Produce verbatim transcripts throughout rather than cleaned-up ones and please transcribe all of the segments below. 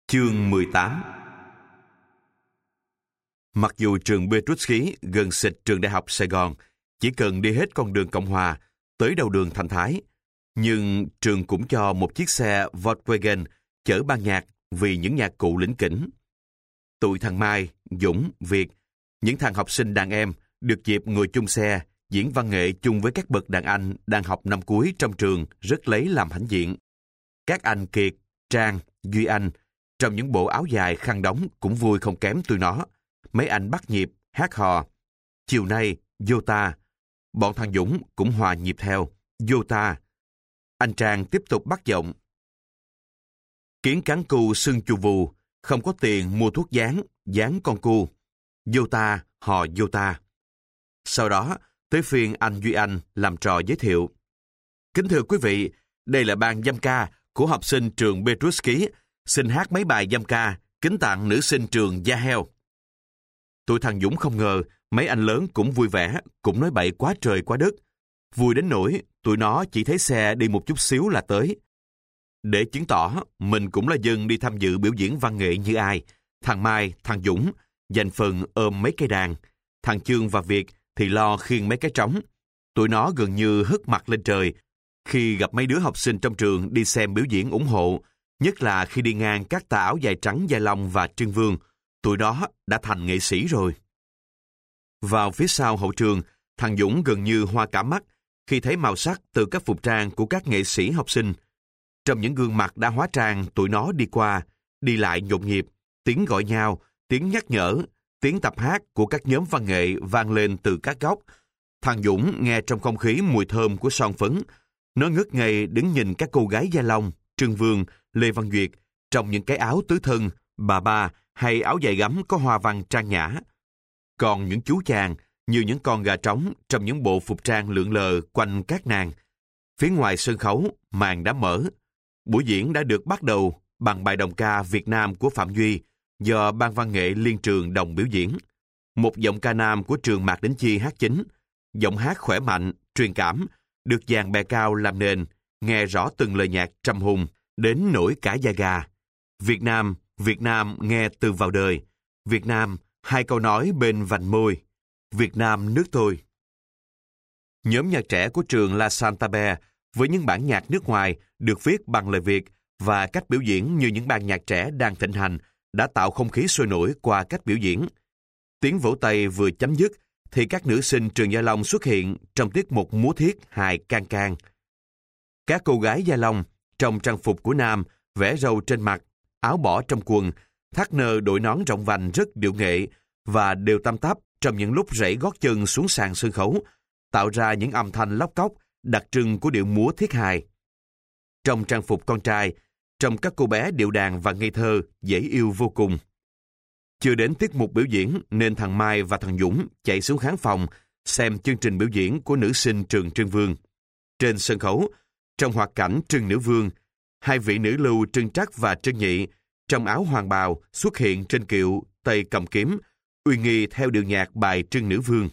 Chương mười tám. Mặc dù trường Petrus Ký gần xịt trường Đại học Sài Gòn, chỉ cần đi hết con đường Cộng Hòa, tới đầu đường Thành Thái, nhưng trường cũng cho một chiếc xe Volkswagen chở ban nhạc vì những nhạc cụ lỉnh kỉnh. Tụi thằng Mai, Dũng, Việt, những thằng học sinh đàn em được dịp ngồi chung xe, diễn văn nghệ chung với các bậc đàn anh đang học năm cuối trong trường rất lấy làm hãnh diện. Các anh Kiệt, Trang, Duy Anh, trong những bộ áo dài khăn đóng cũng vui không kém tụi nó. Mấy anh bắt nhịp, hát hò. Chiều nay, vô ta. Bọn thằng Dũng cũng hòa nhịp theo, vô ta. Anh Trang tiếp tục bắt giọng. Kiến cắn cu sưng chù vù, không có tiền mua thuốc dán, dán con cu. Vô ta, hò vô ta. Sau đó, tới phiên anh Duy Anh làm trò giới thiệu. Kính thưa quý vị, đây là ban dăm ca của học sinh trường Petrus Ký, xin hát mấy bài dăm ca, kính tặng nữ sinh trường Da Heo. Tụi thằng Dũng không ngờ, mấy anh lớn cũng vui vẻ, cũng nói bậy quá trời quá đất. Vui đến nỗi, tụi nó chỉ thấy xe đi một chút xíu là tới. Để chứng tỏ, mình cũng là dân đi tham dự biểu diễn văn nghệ như ai. Thằng Mai, thằng Dũng, dành phần ôm mấy cây đàn. Thằng Chương và Việt thì lo khiêng mấy cái trống. Tụi nó gần như hất mặt lên trời khi gặp mấy đứa học sinh trong trường đi xem biểu diễn ủng hộ, nhất là khi đi ngang các tà áo dài trắng Gia Long và Trưng Vương. Tụi đó đã thành nghệ sĩ rồi. Vào phía sau hậu trường, thằng Dũng gần như hoa cả mắt khi thấy màu sắc từ các phục trang của các nghệ sĩ học sinh. Trong những gương mặt đã hóa trang, tụi nó đi qua, đi lại nhộn nhịp, tiếng gọi nhau, tiếng nhắc nhở, tiếng tập hát của các nhóm văn nghệ vang lên từ các góc. Thằng Dũng nghe trong không khí mùi thơm của son phấn. Nó ngước ngây đứng nhìn các cô gái Gia Long, Trưng Vương, Lê Văn Duyệt trong những cái áo tứ thân, bà ba hay áo dài gấm có hoa văn trang nhã. Còn những chú chàng như những con gà trống trong những bộ phục trang lượn lờ quanh các nàng. Phía ngoài sân khấu, màn đã mở. Buổi diễn đã được bắt đầu bằng bài đồng ca Việt Nam của Phạm Duy do Ban Văn nghệ Liên trường đồng biểu diễn. Một giọng ca nam của trường Mạc Đỉnh Chi hát chính. Giọng hát khỏe mạnh, truyền cảm, được dàn bè cao làm nền, nghe rõ từng lời nhạc trầm hùng, đến nổi cả da gà. Việt Nam, Việt Nam nghe từ vào đời. Việt Nam, hai câu nói bên vành môi. Việt Nam nước tôi. Nhóm nhạc trẻ của trường La Santabe với những bản nhạc nước ngoài được viết bằng lời Việt và cách biểu diễn như những ban nhạc trẻ đang thịnh hành đã tạo không khí sôi nổi qua cách biểu diễn. Tiếng vỗ tay vừa chấm dứt thì các nữ sinh trường Gia Long xuất hiện trong tiết mục múa thiết hài can can. Các cô gái Gia Long trong trang phục của nam, vẽ râu trên mặt, áo bỏ trong quần, thắt nơ đội nón rộng vành rất điệu nghệ và đều tăm tắp trong những lúc rảy gót chân xuống sàn sân khấu, tạo ra những âm thanh lóc cóc đặc trưng của điệu múa thiết hài. Trong trang phục con trai, trông các cô bé điệu đàn và ngây thơ, dễ yêu vô cùng. Chưa đến tiết mục biểu diễn nên thằng Mai và thằng Dũng chạy xuống khán phòng xem chương trình biểu diễn của nữ sinh trường Trưng Vương. Trên sân khấu, trong hoạt cảnh Trưng Nữ Vương, hai vị nữ lưu Trưng Trắc và Trưng Nhị trong áo hoàng bào xuất hiện trên kiệu tay cầm kiếm, uy nghi theo điệu nhạc bài Trưng Nữ Vương.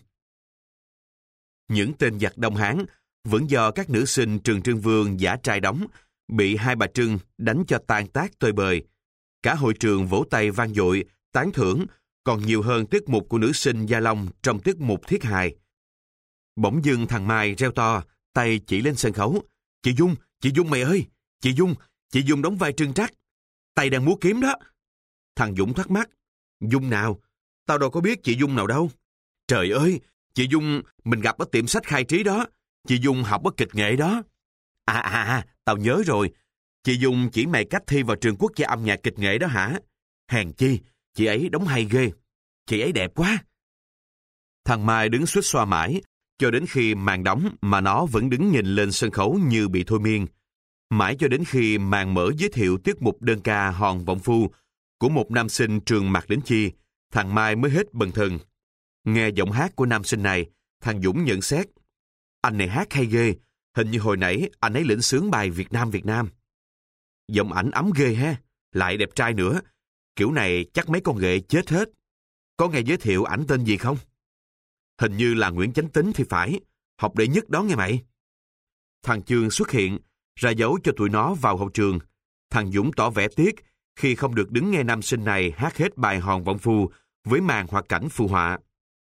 Những tên giặc Đông Hán vẫn do các nữ sinh trường Trưng Vương giả trai đóng, bị hai bà Trưng đánh cho tan tác tơi bời. Cả hội trường vỗ tay vang dội, tán thưởng, còn nhiều hơn tiết mục của nữ sinh Gia Long trong tiết mục thiết hài. Bỗng dưng thằng Mai reo to, tay chỉ lên sân khấu. Chị Dung, chị Dung mày ơi! Chị Dung, chị Dung đóng vai Trưng Trắc. Tay đang múa kiếm đó. Thằng Dũng thắc mắc. Dung nào? Tao đâu có biết chị Dung nào đâu. Trời ơi, chị Dung mình gặp ở tiệm sách Khai Trí đó. Chị Dung học ở kịch nghệ đó. À à à, tao nhớ rồi. Chị Dung chỉ mày cách thi vào trường quốc gia âm nhạc kịch nghệ đó hả? Hèn chi, chị ấy đóng hay ghê. Chị ấy đẹp quá. Thằng Mai đứng xuýt xoa mãi, cho đến khi màn đóng mà nó vẫn đứng nhìn lên sân khấu như bị thôi miên. Mãi cho đến khi màn mở giới thiệu tiết mục đơn ca Hòn Vọng Phu của một nam sinh trường Mạc Đỉnh Chi, thằng Mai mới hết bần thần. Nghe giọng hát của nam sinh này, thằng Dũng nhận xét. Anh này hát hay ghê, hình như hồi nãy anh ấy lĩnh xướng bài Việt Nam Việt Nam. Giọng ảnh ấm ghê ha, lại đẹp trai nữa. Kiểu này chắc mấy con ghệ chết hết. Có nghe giới thiệu ảnh tên gì không? Hình như là Nguyễn Chánh Tín thì phải, học đệ nhất đó nghe mày. Thằng Chương xuất hiện, ra dấu cho tụi nó vào hậu trường. Thằng Dũng tỏ vẻ tiếc khi không được đứng nghe nam sinh này hát hết bài hòn vọng phu với màn hoạt cảnh phù họa.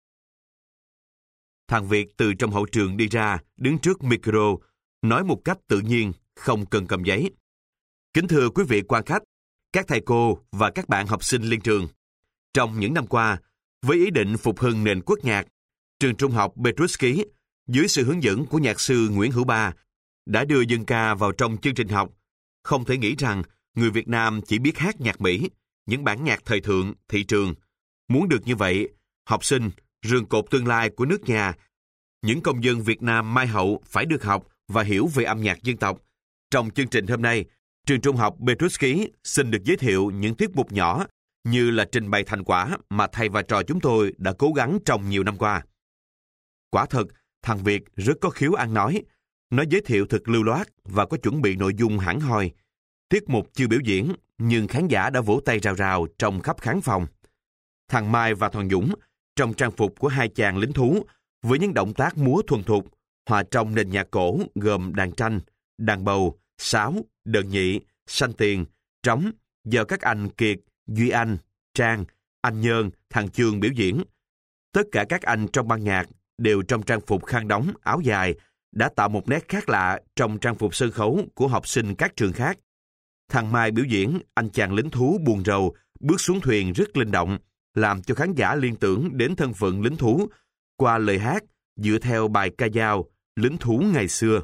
Thằng Việt từ trong hậu trường đi ra, đứng trước micro, nói một cách tự nhiên, không cần cầm giấy. Kính thưa quý vị quan khách, các thầy cô và các bạn học sinh liên trường. Trong những năm qua, với ý định phục hưng nền quốc nhạc, trường trung học Petruski, dưới sự hướng dẫn của nhạc sư Nguyễn Hữu Ba, đã đưa dân ca vào trong chương trình học. Không thể nghĩ rằng người Việt Nam chỉ biết hát nhạc Mỹ, những bản nhạc thời thượng, thị trường. Muốn được như vậy, học sinh, rường cột tương lai của nước nhà, những công dân Việt Nam mai hậu phải được học và hiểu về âm nhạc dân tộc. Trong chương trình hôm nay, trường trung học Petruski xin được giới thiệu những tiết mục nhỏ như là trình bày thành quả mà thầy và trò chúng tôi đã cố gắng trong nhiều năm qua. Quả thật, thằng Việt rất có khiếu ăn nói. Nó giới thiệu thật lưu loát và có chuẩn bị nội dung hẳn hoi. Tiết mục chưa biểu diễn, nhưng khán giả đã vỗ tay rào rào trong khắp khán phòng. Thằng Mai và thằng Dũng, trong trang phục của hai chàng lính thú, với những động tác múa thuần thục, hòa trong nền nhạc cổ gồm đàn tranh, đàn bầu, sáo, đờn nhị, sanh tiền, trống, do các anh Kiệt, Duy Anh, Trang, anh Nhơn, thằng Chương biểu diễn. Tất cả các anh trong ban nhạc đều trong trang phục khăn đóng, áo dài, đã tạo một nét khác lạ trong trang phục sân khấu của học sinh các trường khác. Thằng Mai biểu diễn anh chàng lính thú buồn rầu, bước xuống thuyền rất linh động, làm cho khán giả liên tưởng đến thân phận lính thú qua lời hát dựa theo bài ca dao lính thú ngày xưa.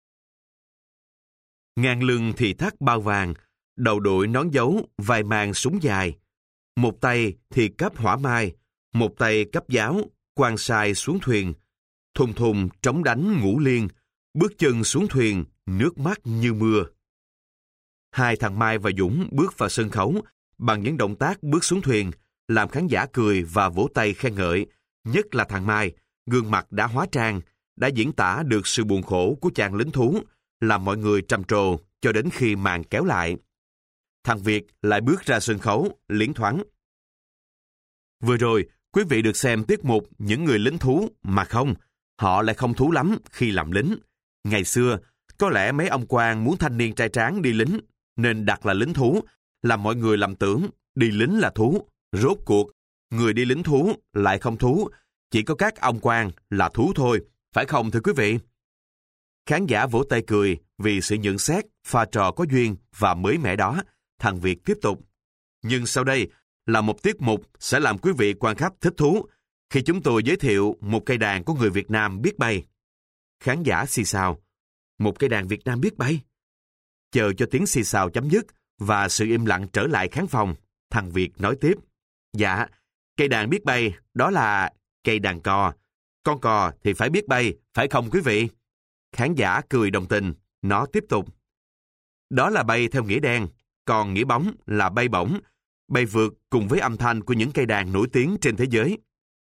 Ngang lưng thì thắt bao vàng, đầu đội nón dấu, vai mang súng dài. Một tay thì cấp hỏa mai, một tay cấp giáo, quan sai xuống thuyền. Thùng thùng trống đánh ngũ liên, bước chân xuống thuyền, nước mắt như mưa. Hai thằng Mai và Dũng bước vào sân khấu bằng những động tác bước xuống thuyền, làm khán giả cười và vỗ tay khen ngợi. Nhất là thằng Mai, gương mặt đã hóa trang, đã diễn tả được sự buồn khổ của chàng lính thú, làm mọi người trầm trồ cho đến khi màn kéo lại. Thằng Việt lại bước ra sân khấu, liến thoáng. Vừa rồi, quý vị được xem tiết mục những người lính thú, mà không, họ lại không thú lắm khi làm lính. Ngày xưa, có lẽ mấy ông quan muốn thanh niên trai tráng đi lính, nên đặt là lính thú, làm mọi người lầm tưởng đi lính là thú. Rốt cuộc, người đi lính thú lại không thú, chỉ có các ông quan là thú thôi, phải không thưa quý vị? Khán giả vỗ tay cười vì sự nhận xét, pha trò có duyên và mới mẻ đó. Thằng Việt tiếp tục. Nhưng sau đây là một tiết mục sẽ làm quý vị quan khách thích thú khi chúng tôi giới thiệu một cây đàn của người Việt Nam biết bay. Khán giả xì xào. Một cây đàn Việt Nam biết bay? Chờ cho tiếng xì xào chấm dứt và sự im lặng trở lại khán phòng, thằng Việt nói tiếp. Dạ, cây đàn biết bay đó là cây đàn cò. Con cò thì phải biết bay, phải không quý vị? Khán giả cười đồng tình, nó tiếp tục. Đó là bay theo nghĩa đen, còn nghĩa bóng là bay bổng, bay vượt cùng với âm thanh của những cây đàn nổi tiếng trên thế giới.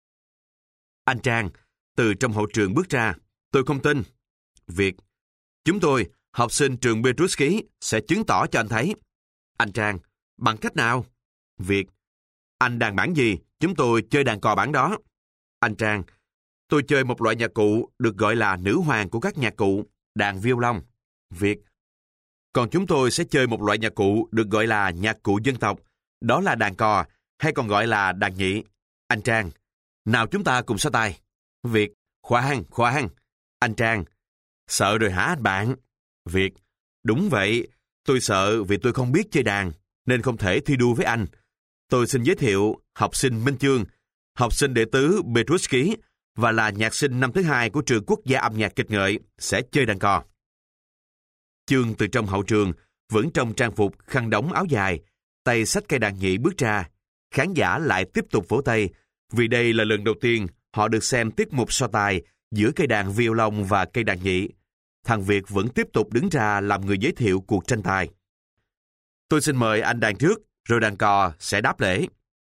Anh Trang, từ trong hậu trường bước ra. Tôi không tin. Việt, chúng tôi, học sinh trường Petruski, sẽ chứng tỏ cho anh thấy. Anh Trang, bằng cách nào? Việt, anh đàn bản gì, chúng tôi chơi đàn cò bản đó. Anh Trang, tôi chơi một loại nhạc cụ được gọi là nữ hoàng của các nhạc cụ, đàn violon. Việt, còn chúng tôi sẽ chơi một loại nhạc cụ được gọi là nhạc cụ dân tộc, đó là đàn cò, hay còn gọi là đàn nhị. Anh Trang, nào chúng ta cùng so tài. Việt, khoan, khoan. Anh Trang, sợ rồi hả anh bạn? Việt, đúng vậy, tôi sợ vì tôi không biết chơi đàn, nên không thể thi đua với anh. Tôi xin giới thiệu học sinh Minh Chương, học sinh đệ tứ Petruski và là nhạc sinh năm thứ hai của trường quốc gia âm nhạc kịch nghệ, sẽ chơi đàn cò. Chương từ trong hậu trường, vẫn trong trang phục khăn đóng áo dài, tay xách cây đàn nhị bước ra. Khán giả lại tiếp tục vỗ tay, vì đây là lần đầu tiên họ được xem tiết mục so tài giữa cây đàn violon và cây đàn nhị. Thằng Việt vẫn tiếp tục đứng ra làm người giới thiệu cuộc tranh tài. Tôi xin mời anh đàn trước, rồi đàn cò sẽ đáp lễ.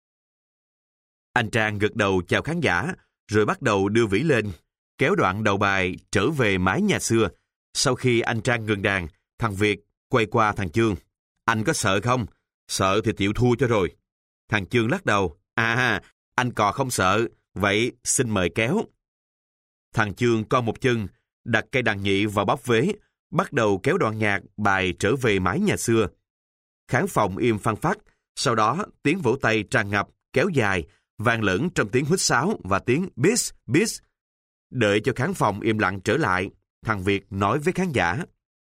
Anh Trang gật đầu chào khán giả, rồi bắt đầu đưa vĩ lên, kéo đoạn đầu bài trở về mái nhà xưa. Sau khi anh Trang ngừng đàn, thằng Việt quay qua thằng Chương. Anh có sợ không? Sợ thì chịu thua cho rồi. Thằng Chương lắc đầu. À, anh cò không sợ, vậy xin mời kéo. Thằng Chương co một chân, đặt cây đàn nhị vào bóp vế, bắt đầu kéo đoạn nhạc bài trở về mái nhà xưa. Khán phòng im phăng phắc, sau đó tiếng vỗ tay tràn ngập, kéo dài, vang lẫn trong tiếng huýt sáo và tiếng bis, bis. Đợi cho khán phòng im lặng trở lại, thằng Việt nói với khán giả.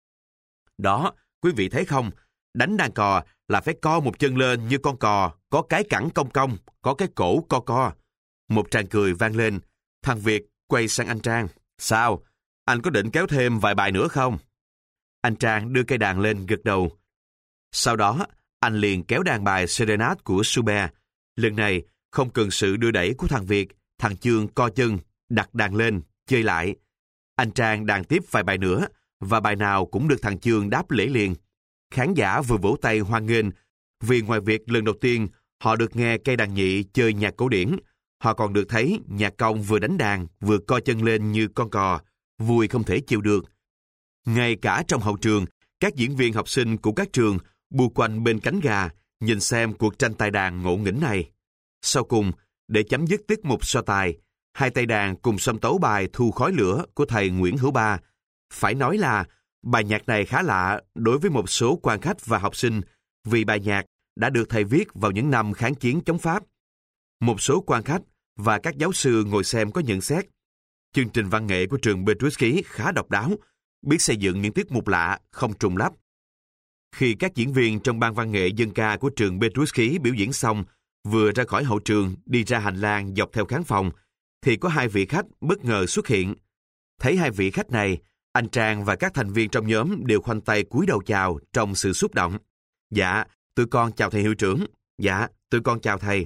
Đó, quý vị thấy không? Đánh đàn cò là phải co một chân lên như con cò, có cái cẳng cong cong, có cái cổ co co. Một tràng cười vang lên. Thằng Việt quay sang anh Trang. Sao? Anh có định kéo thêm vài bài nữa không? Anh Trang đưa cây đàn lên gật đầu. Sau đó, anh liền kéo đàn bài Serenade của Schubert. Lần này, không cần sự đưa đẩy của thằng Việt, thằng Chương co chân, đặt đàn lên, chơi lại. Anh Trang đàn tiếp vài bài nữa, và bài nào cũng được thằng Chương đáp lễ liền. Khán giả vừa vỗ tay hoan nghênh, vì ngoài việc lần đầu tiên họ được nghe cây đàn nhị chơi nhạc cổ điển, họ còn được thấy nhạc công vừa đánh đàn, vừa co chân lên như con cò, vui không thể chịu được. Ngay cả trong hậu trường, các diễn viên học sinh của các trường bu quanh bên cánh gà, nhìn xem cuộc tranh tài đàn ngộ nghĩnh này. Sau cùng, để chấm dứt tiết mục so tài, hai tay đàn cùng xâm tấu bài Thu khói lửa của thầy Nguyễn Hữu Ba. Phải nói là bài nhạc này khá lạ đối với một số quan khách và học sinh, vì bài nhạc đã được thầy viết vào những năm kháng chiến chống Pháp. Một số quan khách và các giáo sư ngồi xem có nhận xét, chương trình văn nghệ của trường Petrushky khá độc đáo, biết xây dựng những tiết mục lạ, không trùng lắp. Khi các diễn viên trong ban văn nghệ dân ca của trường Petrushky biểu diễn xong, vừa ra khỏi hậu trường đi ra hành lang dọc theo khán phòng, thì có hai vị khách bất ngờ xuất hiện. Thấy hai vị khách này, anh Trang và các thành viên trong nhóm đều khoanh tay cúi đầu chào trong sự xúc động. Dạ, tụi con chào thầy hiệu trưởng. Dạ, tụi con chào thầy.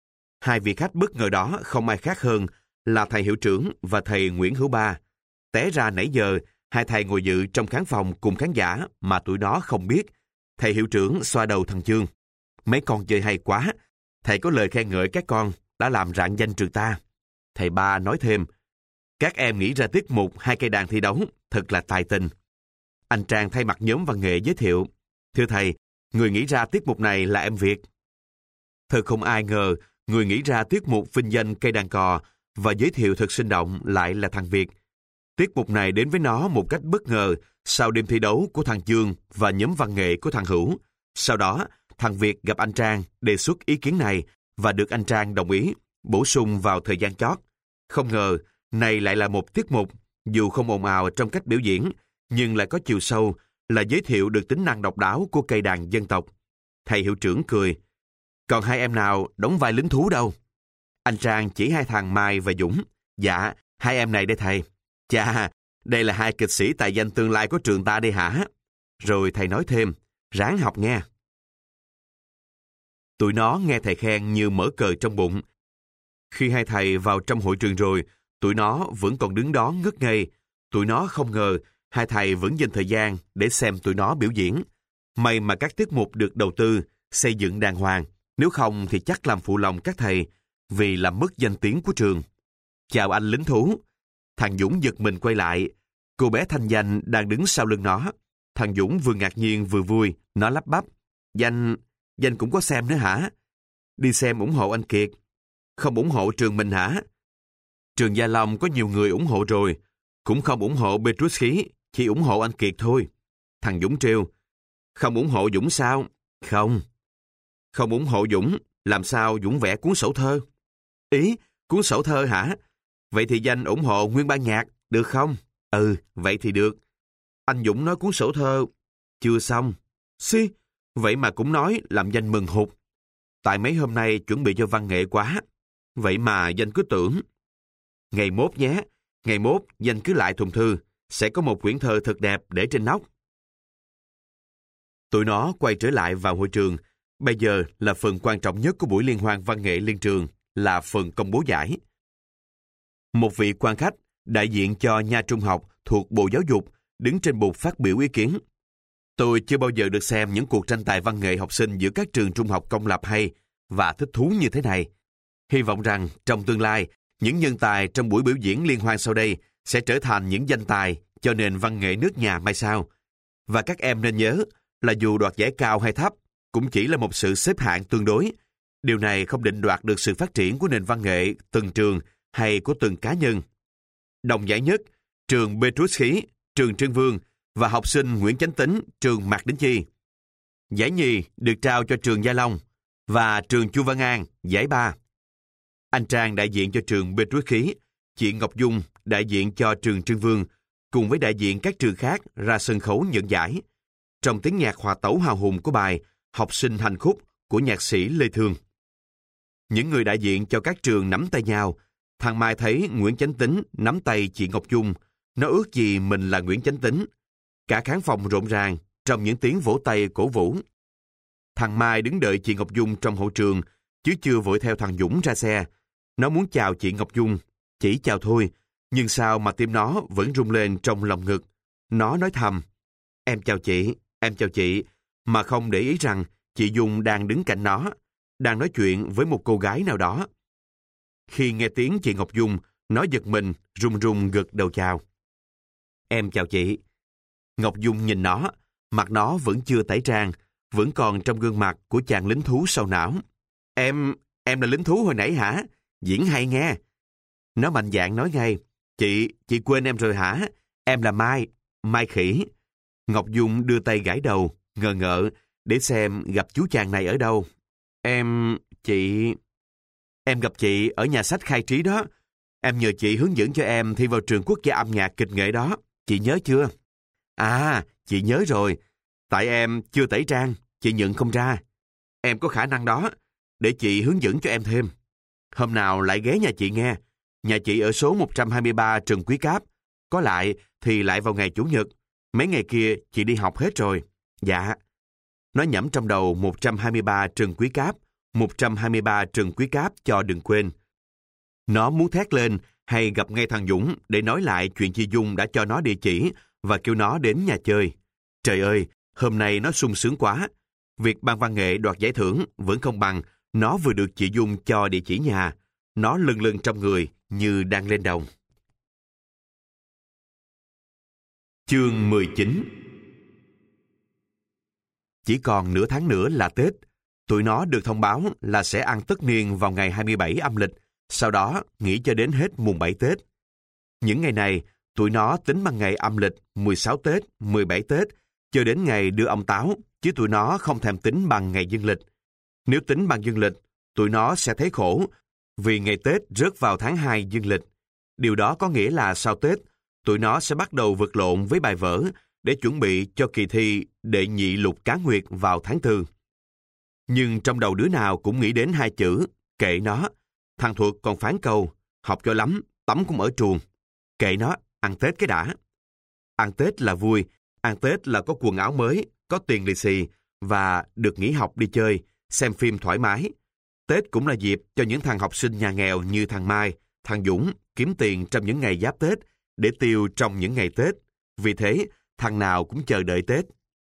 Hai vị khách bất ngờ đó không ai khác hơn là thầy hiệu trưởng và thầy Nguyễn Hữu Ba. Té ra nãy giờ, hai thầy ngồi dự trong khán phòng cùng khán giả mà tụi đó không biết. Thầy hiệu trưởng xoa đầu thằng Chương. Mấy con chơi hay quá. Thầy có lời khen ngợi các con đã làm rạng danh trường ta. Thầy Ba nói thêm, các em nghĩ ra tiết mục hai cây đàn thi đấu thật là tài tình. Anh Trang thay mặt nhóm văn nghệ giới thiệu, thưa thầy, người nghĩ ra tiết mục này là em Việt. Thật không ai ngờ, người nghĩ ra tiết mục vinh danh cây đàn cò và giới thiệu thật sinh động lại là thằng Việt. Tiết mục này đến với nó một cách bất ngờ sau đêm thi đấu của thằng Chương và nhóm văn nghệ của thằng Hữu. Sau đó, thằng Việt gặp anh Trang đề xuất ý kiến này và được anh Trang đồng ý, bổ sung vào thời gian chót. Không ngờ, này lại là một tiết mục, dù không ồn ào trong cách biểu diễn, nhưng lại có chiều sâu, là giới thiệu được tính năng độc đáo của cây đàn dân tộc. Thầy hiệu trưởng cười, còn hai em nào đóng vai lính thú đâu? Anh Trang chỉ hai thằng Mai và Dũng. Dạ, hai em này đây thầy. Chà, đây là hai kịch sĩ tài danh tương lai của trường ta đây hả? Rồi thầy nói thêm, ráng học nghe. Tụi nó nghe thầy khen như mở cờ trong bụng. Khi hai thầy vào trong hội trường rồi, tụi nó vẫn còn đứng đó ngất ngây. Tụi nó không ngờ hai thầy vẫn dành thời gian để xem tụi nó biểu diễn. May mà các tiết mục được đầu tư, xây dựng đàng hoàng. Nếu không thì chắc làm phụ lòng các thầy, vì làm mất danh tiếng của trường. Chào anh lính thú. Thằng Dũng giật mình quay lại. Cô bé Thanh Danh đang đứng sau lưng nó. Thằng Dũng vừa ngạc nhiên vừa vui. Nó lắp bắp. Danh... Danh cũng có xem nữa hả? Đi xem ủng hộ anh Kiệt. Không ủng hộ trường mình hả? Trường Gia Long có nhiều người ủng hộ rồi. Cũng không ủng hộ Petrushky, chỉ ủng hộ anh Kiệt thôi. Thằng Dũng trêu. Không ủng hộ Dũng sao? Không. Không ủng hộ Dũng, làm sao Dũng vẽ cuốn sổ thơ? Ý, cuốn sổ thơ hả? Vậy thì Danh ủng hộ nguyên ban nhạc, được không? Ừ, vậy thì được. Anh Dũng nói cuốn sổ thơ chưa xong. Xí, vậy mà cũng nói làm Danh mừng hụt. Tại mấy hôm nay chuẩn bị cho văn nghệ quá. Vậy mà Danh cứ tưởng. Ngày mốt nhé, ngày mốt Danh cứ lại thùng thư, sẽ có một quyển thơ thật đẹp để trên nóc. Tụi nó quay trở lại vào hội trường. Bây giờ là phần quan trọng nhất của buổi liên hoan văn nghệ liên trường, là phần công bố giải. Một vị quan khách, đại diện cho nha trung học thuộc Bộ Giáo dục, đứng trên bục phát biểu ý kiến. Tôi chưa bao giờ được xem những cuộc tranh tài văn nghệ học sinh giữa các trường trung học công lập hay và thích thú như thế này. Hy vọng rằng trong tương lai, những nhân tài trong buổi biểu diễn liên hoan sau đây sẽ trở thành những danh tài cho nền văn nghệ nước nhà mai sau. Và các em nên nhớ là dù đoạt giải cao hay thấp, cũng chỉ là một sự xếp hạng tương đối. Điều này không định đoạt được sự phát triển của nền văn nghệ từng trường hay của từng cá nhân. Đồng giải nhất, trường Petrushky, trường Trương Vương và học sinh Nguyễn Chánh Tín, trường Mạc Đĩnh Chi. Giải nhì được trao cho trường Gia Long và trường Chu Văn An, giải ba. Anh Trang đại diện cho trường Petrus Khí, chị Ngọc Dung đại diện cho trường Trưng Vương, cùng với đại diện các trường khác ra sân khấu nhận giải. Trong tiếng nhạc hòa tấu hào hùng của bài Học sinh hành khúc của nhạc sĩ Lê Thương. Những người đại diện cho các trường nắm tay nhau. Thằng Mai thấy Nguyễn Chánh Tín nắm tay chị Ngọc Dung, nó ước gì mình là Nguyễn Chánh Tín. Cả khán phòng rộn ràng trong những tiếng vỗ tay cổ vũ. Thằng Mai đứng đợi chị Ngọc Dung trong hậu trường, chứ chưa vội theo thằng Dũng ra xe. Nó muốn chào chị Ngọc Dung, chỉ chào thôi, nhưng sao mà tim nó vẫn rung lên trong lòng ngực. Nó nói thầm, em chào chị, em chào chị, mà không để ý rằng chị Dung đang đứng cạnh nó, đang nói chuyện với một cô gái nào đó. Khi nghe tiếng chị Ngọc Dung, nó giật mình, run run gật đầu chào. Em chào chị. Ngọc Dung nhìn nó, mặt nó vẫn chưa tẩy trang, vẫn còn trong gương mặt của chàng lính thú sầu não. Em, em là lính thú hồi nãy hả? Diễn hay nghe. Nó mạnh dạn nói ngay, chị, chị quên em rồi hả? Em là Mai, Mai Khỉ. Ngọc Dung đưa tay gãi đầu, ngờ ngợ, để xem gặp chú chàng này ở đâu. Em, chị... Em gặp chị ở nhà sách Khai Trí đó. Em nhờ chị hướng dẫn cho em thi vào trường quốc gia âm nhạc kịch nghệ đó. Chị nhớ chưa? À, chị nhớ rồi. Tại em chưa tẩy trang, chị nhận không ra. Em có khả năng đó, để chị hướng dẫn cho em thêm. Hôm nào lại ghé nhà chị nghe. Nhà chị ở số một trăm hai mươi ba Trần Quý Cáp. Có lại thì lại vào ngày Chủ nhật. Mấy ngày kia chị đi học hết rồi. Dạ. Nó nhẩm trong đầu một trăm hai mươi ba Trần Quý Cáp, một trăm hai mươi ba Trần Quý Cáp cho đừng quên. Nó muốn thét lên hay gặp ngay thằng Dũng để nói lại chuyện chị Dung đã cho nó địa chỉ và kêu nó đến nhà chơi. Trời ơi, hôm nay nó sung sướng quá. Việc ban văn nghệ đoạt giải thưởng vẫn không bằng nó vừa được chị Dung cho địa chỉ nhà. Nó lâng lâng trong người như đang lên đồng. Chương mười chín. Chỉ còn nửa tháng nữa là Tết. Tụi nó được thông báo là sẽ ăn tất niên vào ngày hai mươi bảy âm lịch, sau đó nghỉ cho đến hết mùng bảy Tết. Những ngày này, tụi nó tính bằng ngày âm lịch mười sáu Tết, mười bảy Tết, cho đến ngày đưa ông Táo, chứ tụi nó không thèm tính bằng ngày dương lịch. Nếu tính bằng dương lịch, tụi nó sẽ thấy khổ, vì ngày Tết rớt vào tháng hai dương lịch. Điều đó có nghĩa là sau Tết, tụi nó sẽ bắt đầu vật lộn với bài vở để chuẩn bị cho kỳ thi đệ nhị lục cá nguyệt vào tháng tư. Nhưng trong đầu đứa nào cũng nghĩ đến hai chữ, kệ nó. Thằng Thuật còn phán câu, học cho lắm, tắm cũng ở truồng. Kệ nó, ăn Tết cái đã. Ăn Tết là vui, ăn Tết là có quần áo mới, có tiền lì xì và được nghỉ học đi chơi, xem phim thoải mái. Tết cũng là dịp cho những thằng học sinh nhà nghèo như thằng Mai, thằng Dũng kiếm tiền trong những ngày giáp Tết để tiêu trong những ngày Tết. Vì thế, thằng nào cũng chờ đợi Tết.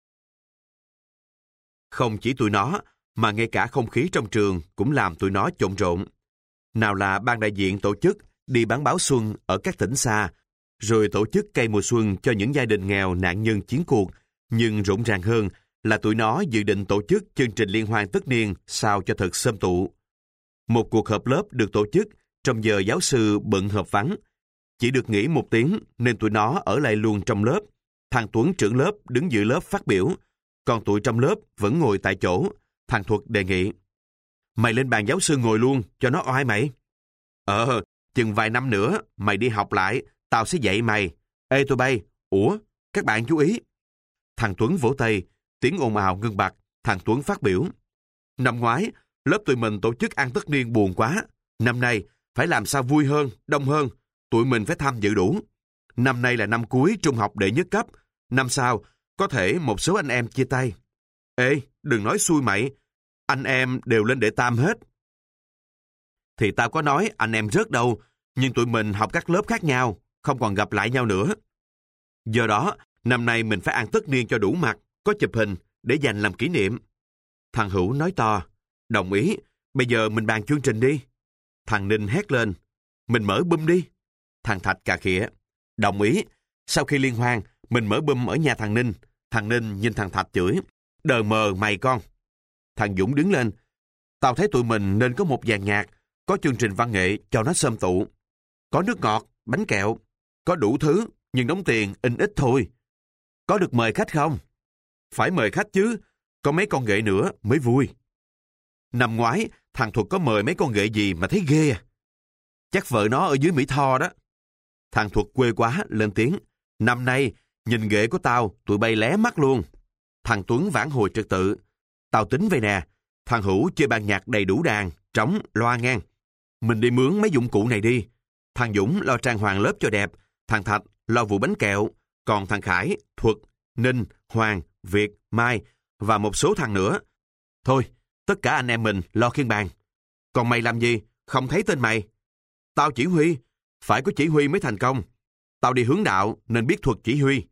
Không chỉ tụi nó, mà ngay cả không khí trong trường cũng làm tụi nó trộn rộn. Nào là ban đại diện tổ chức đi bán báo xuân ở các tỉnh xa, rồi tổ chức cây mùa xuân cho những gia đình nghèo nạn nhân chiến cuộc, nhưng rộn ràng hơn là tụi nó dự định tổ chức chương trình liên hoan tất niên sao cho thật xôm tụ. Một cuộc họp lớp được tổ chức trong giờ giáo sư bận họp vắng. Chỉ được nghỉ một tiếng nên tụi nó ở lại luôn trong lớp. Thằng Tuấn trưởng lớp đứng giữa lớp phát biểu, còn tụi trong lớp vẫn ngồi tại chỗ. Thằng Thuật đề nghị, mày lên bàn giáo sư ngồi luôn, cho nó oai mày. Ờ, chừng vài năm nữa, mày đi học lại, tao sẽ dạy mày. Ê tụi bay, ủa, các bạn chú ý. Thằng Tuấn vỗ tay, tiếng ồn ào ngưng bặt, thằng Tuấn phát biểu. Năm ngoái, lớp tụi mình tổ chức ăn tất niên buồn quá. Năm nay, phải làm sao vui hơn, đông hơn. Tụi mình phải tham dự đủ. Năm nay là năm cuối trung học đệ nhất cấp. Năm sau, có thể một số anh em chia tay. Ê, đừng nói xui mày. Anh em đều lên đệ tam hết. Thì tao có nói anh em rớt đâu, nhưng tụi mình học các lớp khác nhau, không còn gặp lại nhau nữa. Do đó, năm nay mình phải ăn tất niên cho đủ mặt, có chụp hình để dành làm kỷ niệm. Thằng Hữu nói to, đồng ý, bây giờ mình bàn chương trình đi. Thằng Ninh hét lên, mình mở bum đi. Thằng Thạch cà khịa, đồng ý, sau khi liên hoan, mình mở bum ở nhà thằng Ninh. Thằng Ninh nhìn thằng Thạch chửi, đờ mờ mày con. Thằng Dũng đứng lên, tao thấy tụi mình nên có một dàn nhạc, có chương trình văn nghệ cho nó xôm tụ. Có nước ngọt, bánh kẹo, có đủ thứ, nhưng đóng tiền in ít thôi. Có được mời khách không? Phải mời khách chứ, có mấy con ghệ nữa mới vui. Năm ngoái, thằng Thuật có mời mấy con ghệ gì mà thấy ghê à? Chắc vợ nó ở dưới Mỹ Tho đó. Thằng Thuật quê quá, lên tiếng. Năm nay, nhìn ghệ của tao, tụi bay lé mắt luôn. Thằng Tuấn vãn hồi trật tự. Tao tính vậy nè, thằng Hữu chơi ban nhạc đầy đủ đàn, trống, loa ngang. Mình đi mướn mấy dụng cụ này đi. Thằng Dũng lo trang hoàng lớp cho đẹp, thằng Thạch lo vụ bánh kẹo, còn thằng Khải, Thuật, Ninh, Hoàng, Việt, Mai và một số thằng nữa. Thôi, tất cả anh em mình lo khiêng bàn. Còn mày làm gì? Không thấy tên mày. Tao chỉ huy, phải có chỉ huy mới thành công. Tao đi hướng đạo nên biết thuật chỉ huy.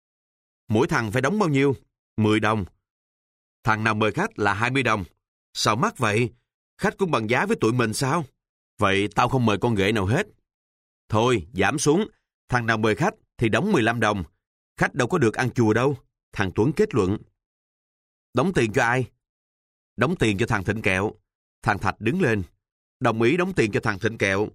Mỗi thằng phải đóng bao nhiêu? mười đồng. Thằng nào mời khách là hai mươi đồng. Sao mắc vậy? Khách cũng bằng giá với tụi mình sao? Vậy tao không mời con ghệ nào hết. Thôi, giảm xuống. Thằng nào mời khách thì đóng mười lăm đồng. Khách đâu có được ăn chùa đâu. Thằng Tuấn kết luận. Đóng tiền cho ai? Đóng tiền cho thằng Thịnh Kẹo. Thằng Thạch đứng lên. Đồng ý đóng tiền cho thằng Thịnh Kẹo.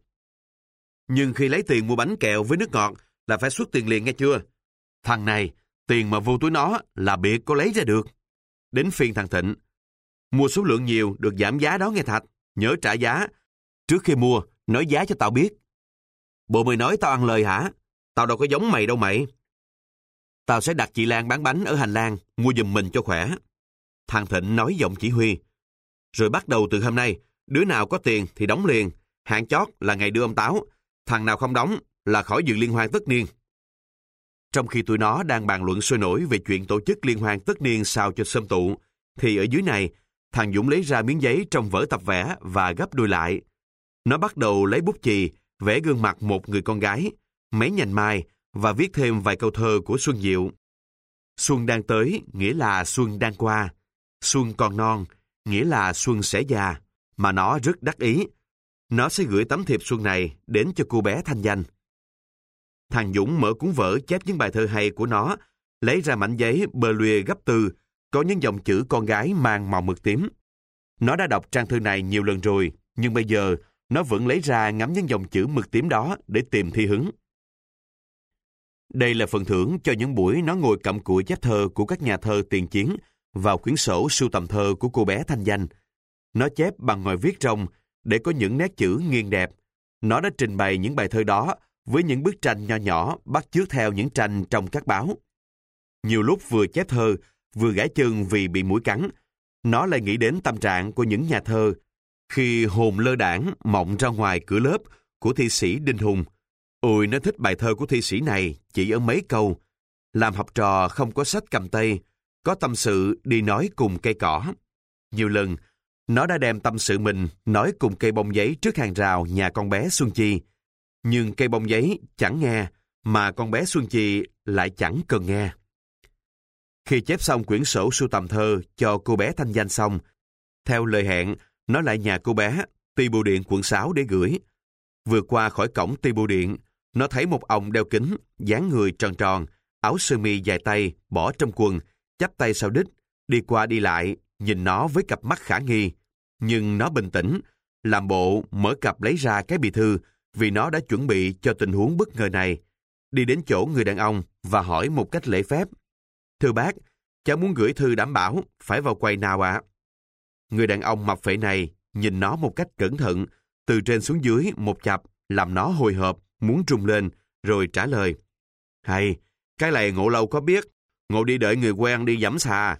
Nhưng khi lấy tiền mua bánh kẹo với nước ngọt là phải xuất tiền liền nghe chưa? Thằng này, tiền mà vô túi nó là biệt có lấy ra được. Đến phiên thằng Thịnh. Mua số lượng nhiều được giảm giá đó nghe Thạch. Nhớ trả giá. Trước khi mua, nói giá cho tao biết. Bộ mày nói tao ăn lời hả? Tao đâu có giống mày đâu mày. Tao sẽ đặt chị Lan bán bánh ở hành lang, mua giùm mình cho khỏe. Thằng Thịnh nói giọng chỉ huy. Rồi bắt đầu từ hôm nay, đứa nào có tiền thì đóng liền. Hạn chót là ngày đưa ông Táo. Thằng nào không đóng là khỏi dự liên hoan tất niên. Trong khi tụi nó đang bàn luận sôi nổi về chuyện tổ chức liên hoan tất niên sao cho xôm tụ, thì ở dưới này, thằng Dũng lấy ra miếng giấy trong vở tập vẽ và gấp đôi lại. Nó bắt đầu lấy bút chì, vẽ gương mặt một người con gái, mấy nhành mai và viết thêm vài câu thơ của Xuân Diệu. Xuân đang tới nghĩa là xuân đang qua. Xuân còn non nghĩa là xuân sẽ già. Mà nó rất đắc ý. Nó sẽ gửi tấm thiệp xuân này đến cho cô bé Thanh Danh. Thằng Dũng mở cuốn vở chép những bài thơ hay của nó, lấy ra mảnh giấy bơ lùa gấp từ, có những dòng chữ con gái mang màu mực tím. Nó đã đọc trang thư này nhiều lần rồi, nhưng bây giờ nó vẫn lấy ra ngắm những dòng chữ mực tím đó để tìm thi hứng. Đây là phần thưởng cho những buổi nó ngồi cặm cụi chép thơ của các nhà thơ tiền chiến vào quyển sổ sưu tầm thơ của cô bé Thanh Danh. Nó chép bằng ngòi viết rông để có những nét chữ nghiêng đẹp. Nó đã trình bày những bài thơ đó với những bức tranh nho nhỏ bắt chước theo những tranh trong các báo. Nhiều lúc vừa chép thơ, vừa gãi chân vì bị muỗi cắn, nó lại nghĩ đến tâm trạng của những nhà thơ khi hồn lơ đãng mộng ra ngoài cửa lớp của thi sĩ Đinh Hùng. Ôi, nó thích bài thơ của thi sĩ này chỉ ở mấy câu. Làm học trò không có sách cầm tay, có tâm sự đi nói cùng cây cỏ. Nhiều lần, nó đã đem tâm sự mình nói cùng cây bông giấy trước hàng rào nhà con bé Xuân Chi. Nhưng cây bông giấy chẳng nghe, mà con bé Xuân Chi lại chẳng cần nghe. Khi chép xong quyển sổ sưu tầm thơ cho cô bé Thanh Danh xong, theo lời hẹn, nó lại nhà cô bé, Ti Bưu Điện quận sáu để gửi. Vừa qua khỏi cổng Ti Bưu Điện, nó thấy một ông đeo kính, dáng người tròn tròn, áo sơ mi dài tay, bỏ trong quần, chắp tay sau đít, đi qua đi lại, nhìn nó với cặp mắt khả nghi. Nhưng nó bình tĩnh, làm bộ mở cặp lấy ra cái bì thư vì nó đã chuẩn bị cho tình huống bất ngờ này. Đi đến chỗ người đàn ông và hỏi một cách lễ phép. Thưa bác, cháu muốn gửi thư đảm bảo, phải vào quầy nào ạ? Người đàn ông mập phệ này nhìn nó một cách cẩn thận, từ trên xuống dưới một chập, làm nó hồi hộp, muốn rung lên, rồi trả lời. Hay, cái này Ngộ Lâu có biết, Ngộ đi đợi người quen đi giẫm xà.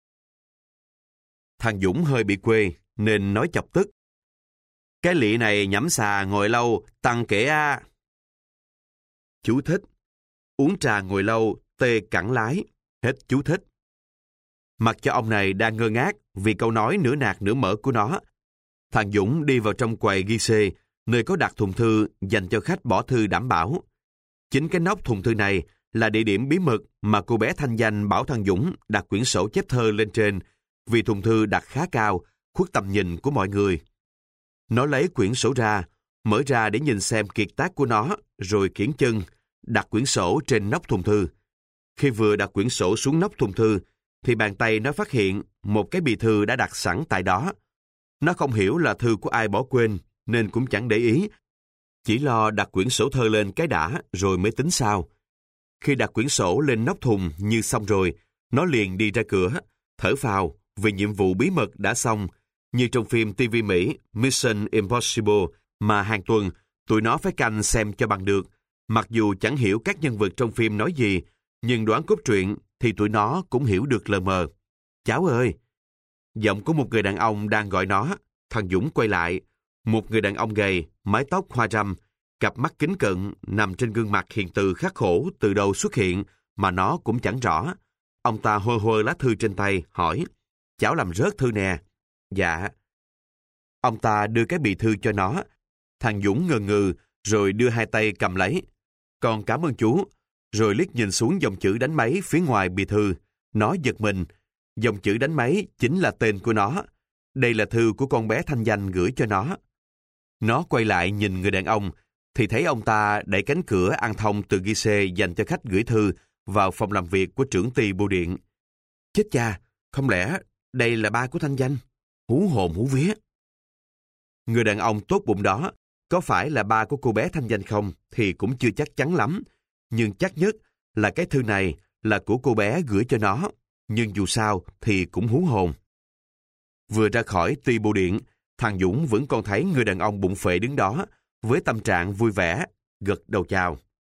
Thằng Dũng hơi bị quê, nên nói chọc tức. Cái lị này nhẫm xà ngồi lâu, tăng kể a. Chú thích. Uống trà ngồi lâu, tê cẳng lái. Hết chú thích. Mặc cho ông này đang ngơ ngác vì câu nói nửa nạt nửa mở của nó. Thằng Dũng đi vào trong quầy ghi xê, nơi có đặt thùng thư dành cho khách bỏ thư đảm bảo. Chính cái nóc thùng thư này là địa điểm bí mật mà cô bé Thanh Danh bảo thằng Dũng đặt quyển sổ chép thơ lên trên, vì thùng thư đặt khá cao, khuất tầm nhìn của mọi người. Nó lấy quyển sổ ra, mở ra để nhìn xem kiệt tác của nó, rồi kiễng chân, đặt quyển sổ trên nóc thùng thư. Khi vừa đặt quyển sổ xuống nóc thùng thư, thì bàn tay nó phát hiện một cái bì thư đã đặt sẵn tại đó. Nó không hiểu là thư của ai bỏ quên, nên cũng chẳng để ý. Chỉ lo đặt quyển sổ thơ lên cái đã, rồi mới tính sao. Khi đặt quyển sổ lên nóc thùng như xong rồi, nó liền đi ra cửa, thở phào, về nhiệm vụ bí mật đã xong, như trong phim ti vi Mỹ Mission Impossible mà hàng tuần tụi nó phải canh xem cho bằng được. Mặc dù chẳng hiểu các nhân vật trong phim nói gì, nhưng đoán cốt truyện thì tụi nó cũng hiểu được lờ mờ. Cháu ơi! Giọng của một người đàn ông đang gọi nó. Thằng Dũng quay lại. Một người đàn ông gầy, mái tóc hoa râm, cặp mắt kính cận nằm trên gương mặt hiện từ khắc khổ từ đâu xuất hiện mà nó cũng chẳng rõ. Ông ta hơ hơ lá thư trên tay, hỏi, cháu làm rớt thư nè. Dạ. Ông ta đưa cái bì thư cho nó. Thằng Dũng ngờ ngừ, rồi đưa hai tay cầm lấy. Con cảm ơn chú. Rồi liếc nhìn xuống dòng chữ đánh máy phía ngoài bì thư. Nó giật mình. Dòng chữ đánh máy chính là tên của nó. Đây là thư của con bé Thanh Danh gửi cho nó. Nó quay lại nhìn người đàn ông, thì thấy ông ta đẩy cánh cửa ăn thông từ ghi xê dành cho khách gửi thư vào phòng làm việc của trưởng ty bưu điện. Chết cha, không lẽ đây là ba của Thanh Danh? Hú hồn hú vía. Người đàn ông tốt bụng đó, có phải là ba của cô bé Thanh Danh không thì cũng chưa chắc chắn lắm. Nhưng chắc nhất là cái thư này là của cô bé gửi cho nó. Nhưng dù sao thì cũng hú hồn. Vừa ra khỏi ty bưu điện, thằng Dũng vẫn còn thấy người đàn ông bụng phệ đứng đó, với tâm trạng vui vẻ, gật đầu chào.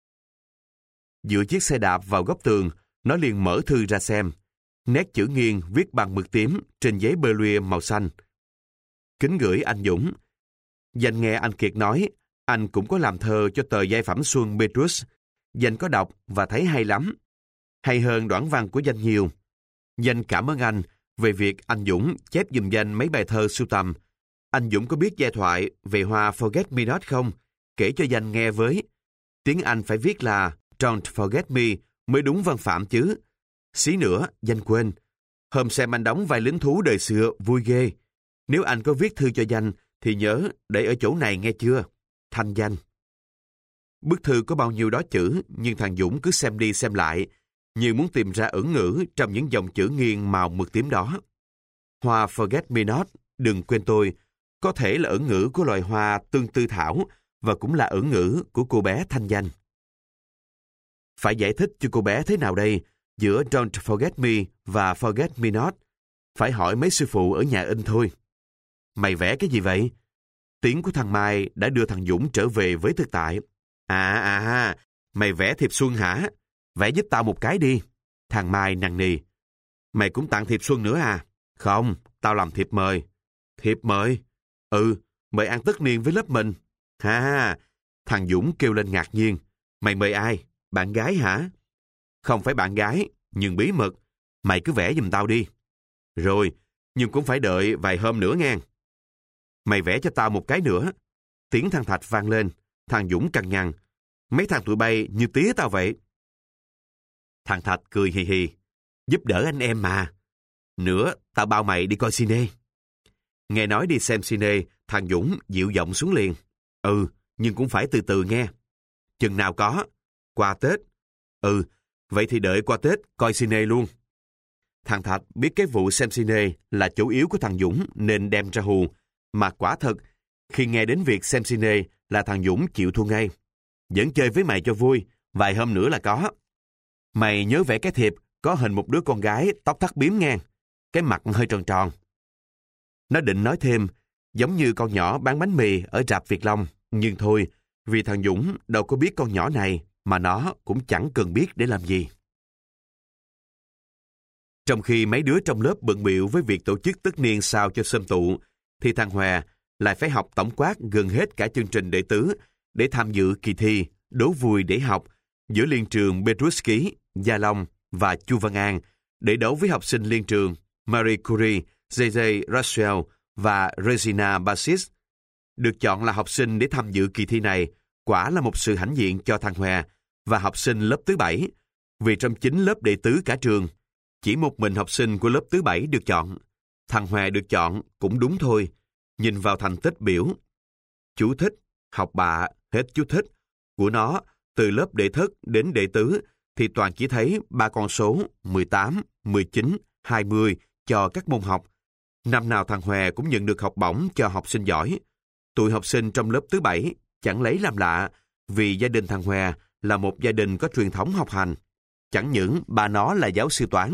Dựa chiếc xe đạp vào góc tường, nó liền mở thư ra xem. Nét chữ nghiêng viết bằng mực tím trên giấy bơ luyê màu xanh. Kính gửi anh Dũng. Danh nghe anh Kiệt nói, anh cũng có làm thơ cho tờ Giai Phẩm Xuân Petrus. Danh có đọc và thấy hay lắm. Hay hơn đoạn văn của Danh nhiều. Danh cảm ơn anh về việc anh Dũng chép giùm Danh mấy bài thơ sưu tầm. Anh Dũng có biết giai thoại về hoa Forget Me Not không? Kể cho Danh nghe với. Tiếng Anh phải viết là Don't Forget Me mới đúng văn phạm chứ. Xí nữa, Danh quên. Hôm xem anh đóng vai lính thú đời xưa vui ghê. Nếu anh có viết thư cho Danh thì nhớ để ở chỗ này nghe chưa? Thanh Danh. Bức thư có bao nhiêu đó chữ, nhưng thằng Dũng cứ xem đi xem lại, như muốn tìm ra ẩn ngữ trong những dòng chữ nghiêng màu mực tím đó. Hoa Forget Me Not, đừng quên tôi, có thể là ẩn ngữ của loài hoa tương tư thảo và cũng là ẩn ngữ của cô bé Thanh Danh. Phải giải thích cho cô bé thế nào đây giữa Don't Forget Me và Forget Me Not? Phải hỏi mấy sư phụ ở nhà in thôi. Mày vẽ cái gì vậy? Tiếng của thằng Mai đã đưa thằng Dũng trở về với thực tại. À à, mày vẽ thiệp xuân hả? Vẽ giúp tao một cái đi. Thằng Mai năn nỉ. Mày cũng tặng thiệp xuân nữa à? Không, tao làm thiệp mời. Thiệp mời? Ừ, mời ăn tất niên với lớp mình. Ha ha, thằng Dũng kêu lên ngạc nhiên. Mày mời ai? Bạn gái hả? Không phải bạn gái, nhưng bí mật. Mày cứ vẽ giùm tao đi. Rồi, nhưng cũng phải đợi vài hôm nữa nghe. Mày vẽ cho tao một cái nữa. Tiếng thằng Thạch vang lên. Thằng Dũng cằn nhằn. Mấy thằng tụi bay như tía tao vậy. Thằng Thạch cười hì hì. Giúp đỡ anh em mà. Nữa, tao bao mày đi coi cine. Nghe nói đi xem cine, thằng Dũng dịu giọng xuống liền. Ừ, nhưng cũng phải từ từ nghe. Chừng nào có? Qua Tết. Ừ, vậy thì đợi qua Tết coi cine luôn. Thằng Thạch biết cái vụ xem cine là chủ yếu của thằng Dũng nên đem ra hù. Mà quả thật, khi nghe đến việc xem cine là thằng Dũng chịu thua ngay. Vẫn chơi với mày cho vui, vài hôm nữa là có. Mày nhớ vẽ cái thiệp có hình một đứa con gái tóc thắt bím ngang, cái mặt hơi tròn tròn. Nó định nói thêm, giống như con nhỏ bán bánh mì ở rạp Việt Long, nhưng thôi, vì thằng Dũng đâu có biết con nhỏ này mà nó cũng chẳng cần biết để làm gì. Trong khi mấy đứa trong lớp bận bịu với việc tổ chức tất niên sao cho xôm tụ, thì thằng Hòe lại phải học tổng quát gần hết cả chương trình đệ tứ để tham dự kỳ thi đố vui để học giữa liên trường Petrus Ký, Gia Long và Chu Văn An để đấu với học sinh liên trường Marie Curie, J J Russell và Regina Bassis. Được chọn là học sinh để tham dự kỳ thi này quả là một sự hãnh diện cho thằng Hòe và học sinh lớp thứ bảy, vì trong chín lớp đệ tứ cả trường, chỉ một mình học sinh của lớp thứ bảy được chọn. Thằng Hòe được chọn cũng đúng thôi, nhìn vào thành tích biểu. Chú thích, học bạ, hết chú thích, của nó từ lớp đệ thất đến đệ tứ thì toàn chỉ thấy ba con số mười tám, mười chín, hai mươi cho các môn học. Năm nào thằng Hòe cũng nhận được học bổng cho học sinh giỏi. Tụi học sinh trong lớp thứ bảy chẳng lấy làm lạ vì gia đình thằng Hòe là một gia đình có truyền thống học hành. Chẳng những ba nó là giáo sư toán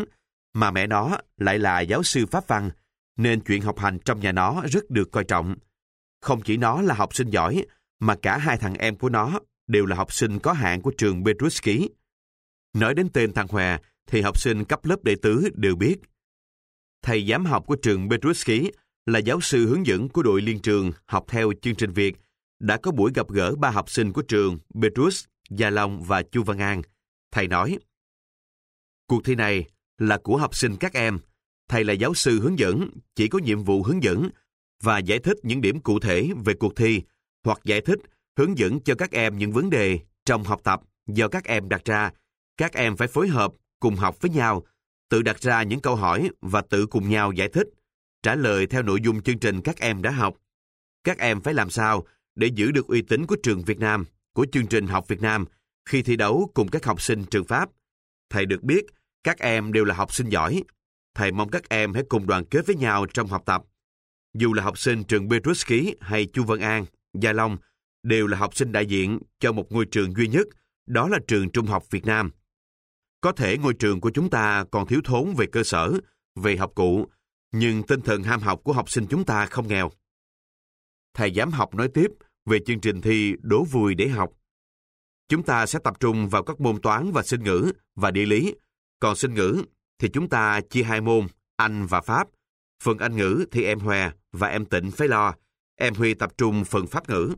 Mà mẹ nó lại là giáo sư Pháp văn, nên chuyện học hành trong nhà nó rất được coi trọng. Không chỉ nó là học sinh giỏi, mà cả hai thằng em của nó đều là học sinh có hạng của trường Petruski. Nói đến tên thằng Hòe thì học sinh cấp lớp đệ tứ đều biết. Thầy giám học của trường Petruski là giáo sư hướng dẫn của đội liên trường học theo chương trình Việt, đã có buổi gặp gỡ ba học sinh của trường Petrus, Gia Long và Chu Văn An. Thầy nói, cuộc thi này là của học sinh các em. Thầy là giáo sư hướng dẫn, chỉ có nhiệm vụ hướng dẫn và giải thích những điểm cụ thể về cuộc thi, hoặc giải thích, hướng dẫn cho các em những vấn đề trong học tập do các em đặt ra. Các em phải phối hợp, cùng học với nhau, tự đặt ra những câu hỏi và tự cùng nhau giải thích, trả lời theo nội dung chương trình các em đã học. Các em phải làm sao để giữ được uy tín của trường Việt Nam, của chương trình học Việt Nam khi thi đấu cùng các học sinh trường Pháp. Thầy được biết các em đều là học sinh giỏi. Thầy mong các em hãy cùng đoàn kết với nhau trong học tập. Dù là học sinh trường Petruski hay Chu Văn An, Gia Long, đều là học sinh đại diện cho một ngôi trường duy nhất, đó là trường Trung học Việt Nam. Có thể ngôi trường của chúng ta còn thiếu thốn về cơ sở, về học cụ, nhưng tinh thần ham học của học sinh chúng ta không nghèo. Thầy giám học nói tiếp về chương trình thi đố vui để học. Chúng ta sẽ tập trung vào các môn toán và sinh ngữ và địa lý. Còn sinh ngữ thì chúng ta chia hai môn, Anh và Pháp. Phần Anh ngữ thì em Hòe và em Tịnh phải lo. Em Huy tập trung phần Pháp ngữ.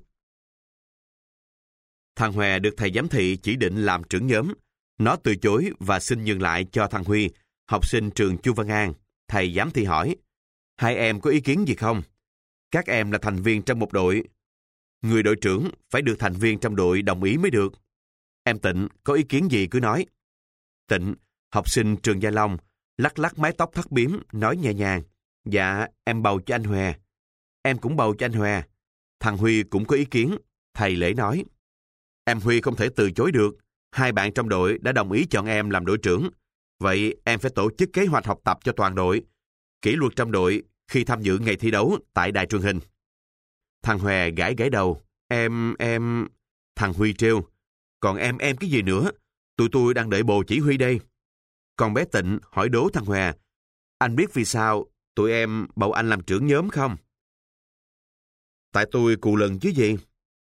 Thằng Hòe được thầy giám thị chỉ định làm trưởng nhóm. Nó từ chối và xin nhường lại cho thằng Huy, học sinh trường Chu Văn An. Thầy giám thị hỏi, hai em có ý kiến gì không? Các em là thành viên trong một đội. Người đội trưởng phải được thành viên trong đội đồng ý mới được. Em Tịnh có ý kiến gì cứ nói. Tịnh, học sinh trường Gia Long, lắc lắc mái tóc thắt bím, nói nhẹ nhàng. Dạ, em bầu cho anh Hòe. Em cũng bầu cho anh Hòe. Thằng Huy cũng có ý kiến. Thầy lễ nói. Em Huy không thể từ chối được. Hai bạn trong đội đã đồng ý chọn em làm đội trưởng. Vậy em phải tổ chức kế hoạch học tập cho toàn đội. Kỷ luật trong đội khi tham dự ngày thi đấu tại đài truyền hình. Thằng Hòe gãi gãi đầu. Em, em... Thằng Huy trêu. Còn em, em cái gì nữa? Tụi tôi đang đợi bồ chỉ huy đây. Còn bé Tịnh hỏi đố thằng Hòe. Anh biết vì sao tụi em bầu anh làm trưởng nhóm không? Tại tôi cù lần chứ gì.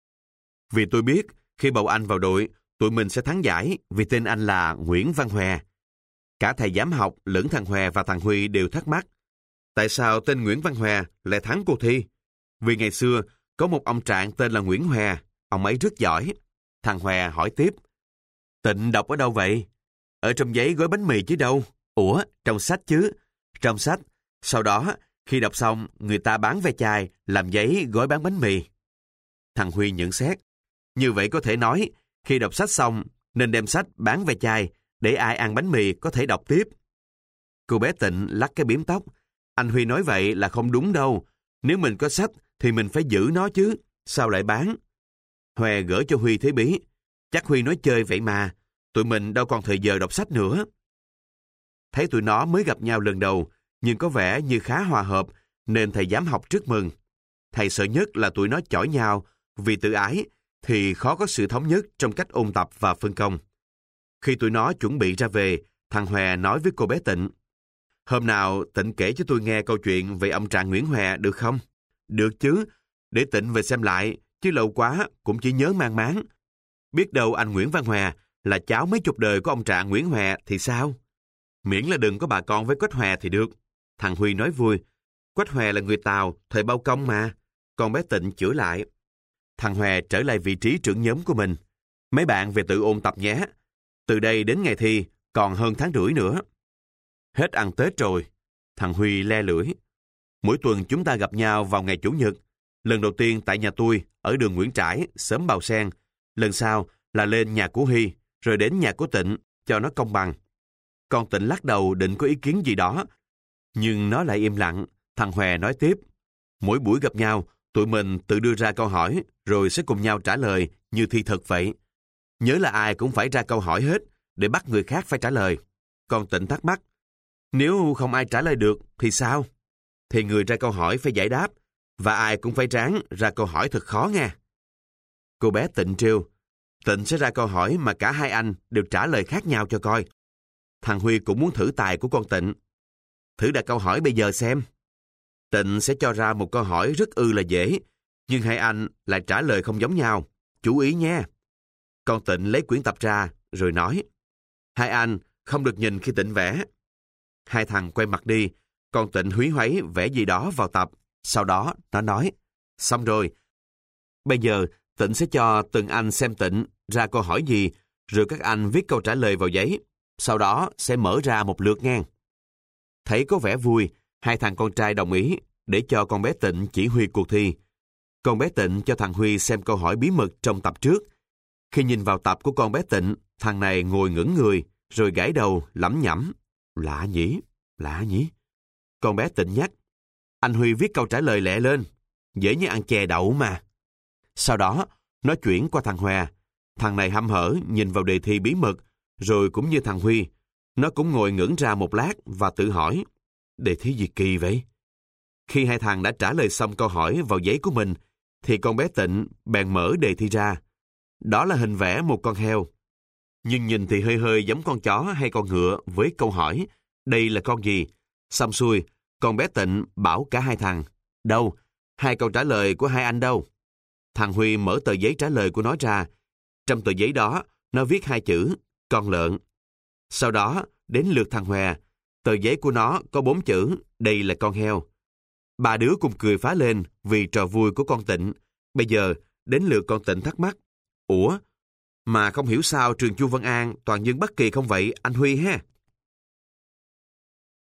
Vì tôi biết khi bầu anh vào đội, tụi mình sẽ thắng giải vì tên anh là Nguyễn Văn Hòe. Cả thầy giám học lẫn thằng Hòe và thằng Huy đều thắc mắc. Tại sao tên Nguyễn Văn Hòe lại thắng cuộc thi? Vì ngày xưa có một ông trạng tên là Nguyễn Hòe, ông ấy rất giỏi. Thằng Hòe hỏi tiếp. Tịnh đọc ở đâu vậy? Ở trong giấy gói bánh mì chứ đâu. Ủa, trong sách chứ. Trong sách. Sau đó, khi đọc xong, người ta bán ve chai, làm giấy gói bán bánh mì. Thằng Huy nhận xét. Như vậy có thể nói, khi đọc sách xong, nên đem sách bán ve chai, để ai ăn bánh mì có thể đọc tiếp. Cô bé Tịnh lắc cái bím tóc. Anh Huy nói vậy là không đúng đâu. Nếu mình có sách, thì mình phải giữ nó chứ. Sao lại bán? Hòe gỡ cho Huy thế bí. Chắc Huy nói chơi vậy mà. Tụi mình đâu còn thời giờ đọc sách nữa. Thấy tụi nó mới gặp nhau lần đầu, nhưng có vẻ như khá hòa hợp, nên thầy giám học rất mừng. Thầy sợ nhất là tụi nó chỏi nhau, vì tự ái thì khó có sự thống nhất trong cách ôn tập và phân công. Khi tụi nó chuẩn bị ra về, thằng Hòe nói với cô bé Tịnh. Hôm nào Tịnh kể cho tôi nghe câu chuyện về ông trạng Nguyễn Hòe được không? Được chứ, để Tịnh về xem lại, chứ lâu quá cũng chỉ nhớ mang máng. Biết đâu anh Nguyễn Văn Hòe là cháu mấy chục đời của ông trạng Nguyễn Hòe thì sao? Miễn là đừng có bà con với Quách Hòe thì được. Thằng Huy nói vui. Quách Hòe là người Tàu, thời bao công mà. Còn bé Tịnh chữa lại. Thằng Hòe trở lại vị trí trưởng nhóm của mình. Mấy bạn về tự ôn tập nhé. Từ đây đến ngày thi còn hơn tháng rưỡi nữa. Hết ăn Tết rồi. Thằng Huy le lưỡi. Mỗi tuần chúng ta gặp nhau vào ngày Chủ nhật. Lần đầu tiên tại nhà tôi, ở đường Nguyễn Trãi, xóm Bào Sen. Lần sau là lên nhà của Huy, rồi đến nhà của Tịnh, cho nó công bằng. Con Tịnh lắc đầu định có ý kiến gì đó, nhưng nó lại im lặng. Thằng Hòe nói tiếp. Mỗi buổi gặp nhau, tụi mình tự đưa ra câu hỏi, rồi sẽ cùng nhau trả lời như thi thực vậy. Nhớ là ai cũng phải ra câu hỏi hết, để bắt người khác phải trả lời. Con Tịnh thắc mắc. Nếu không ai trả lời được, thì sao? Thì người ra câu hỏi phải giải đáp, và ai cũng phải ráng ra câu hỏi thật khó nghe. Cô bé Tịnh trêu. Tịnh sẽ ra câu hỏi mà cả hai anh đều trả lời khác nhau cho coi. Thằng Huy cũng muốn thử tài của con Tịnh. Thử đặt câu hỏi bây giờ xem. Tịnh sẽ cho ra một câu hỏi rất ư là dễ, nhưng hai anh lại trả lời không giống nhau. Chú ý nha. Con Tịnh lấy quyển tập ra, rồi nói, hai anh không được nhìn khi Tịnh vẽ. Hai thằng quay mặt đi, con Tịnh húy hoáy vẽ gì đó vào tập. Sau đó nó nói, xong rồi. Bây giờ Tịnh sẽ cho từng anh xem Tịnh ra câu hỏi gì, rồi các anh viết câu trả lời vào giấy. Sau đó sẽ mở ra một lượt ngang. Thấy có vẻ vui, hai thằng con trai đồng ý để cho con bé Tịnh chỉ huy cuộc thi. Con bé Tịnh cho thằng Huy xem câu hỏi bí mật trong tập trước. Khi nhìn vào tập của con bé Tịnh, thằng này ngồi ngẩn người, rồi gãi đầu, lẩm nhẩm. Lạ nhỉ, lạ nhỉ. Con bé Tịnh nhắc, anh Huy viết câu trả lời lẹ lên, dễ như ăn chè đậu mà. Sau đó, nó chuyển qua thằng Hòa. Thằng này hăm hở nhìn vào đề thi bí mật, rồi cũng như thằng Huy, nó cũng ngồi ngẩn ra một lát và tự hỏi, đề thi gì kỳ vậy? Khi hai thằng đã trả lời xong câu hỏi vào giấy của mình, thì con bé Tịnh bèn mở đề thi ra. Đó là hình vẽ một con heo. Nhưng nhìn thì hơi hơi giống con chó hay con ngựa với câu hỏi, đây là con gì? Xong xuôi, con bé Tịnh bảo cả hai thằng, đâu? Hai câu trả lời của hai anh đâu? Thằng Huy mở tờ giấy trả lời của nó ra. Trong tờ giấy đó, nó viết hai chữ, con lợn. Sau đó, đến lượt thằng Hòa. Tờ giấy của nó có bốn chữ, đây là con heo. Ba đứa cùng cười phá lên vì trò vui của con Tịnh. Bây giờ, đến lượt con Tịnh thắc mắc. Ủa? Mà không hiểu sao trường Chu Văn An toàn dân Bắc Kỳ không vậy, anh Huy ha?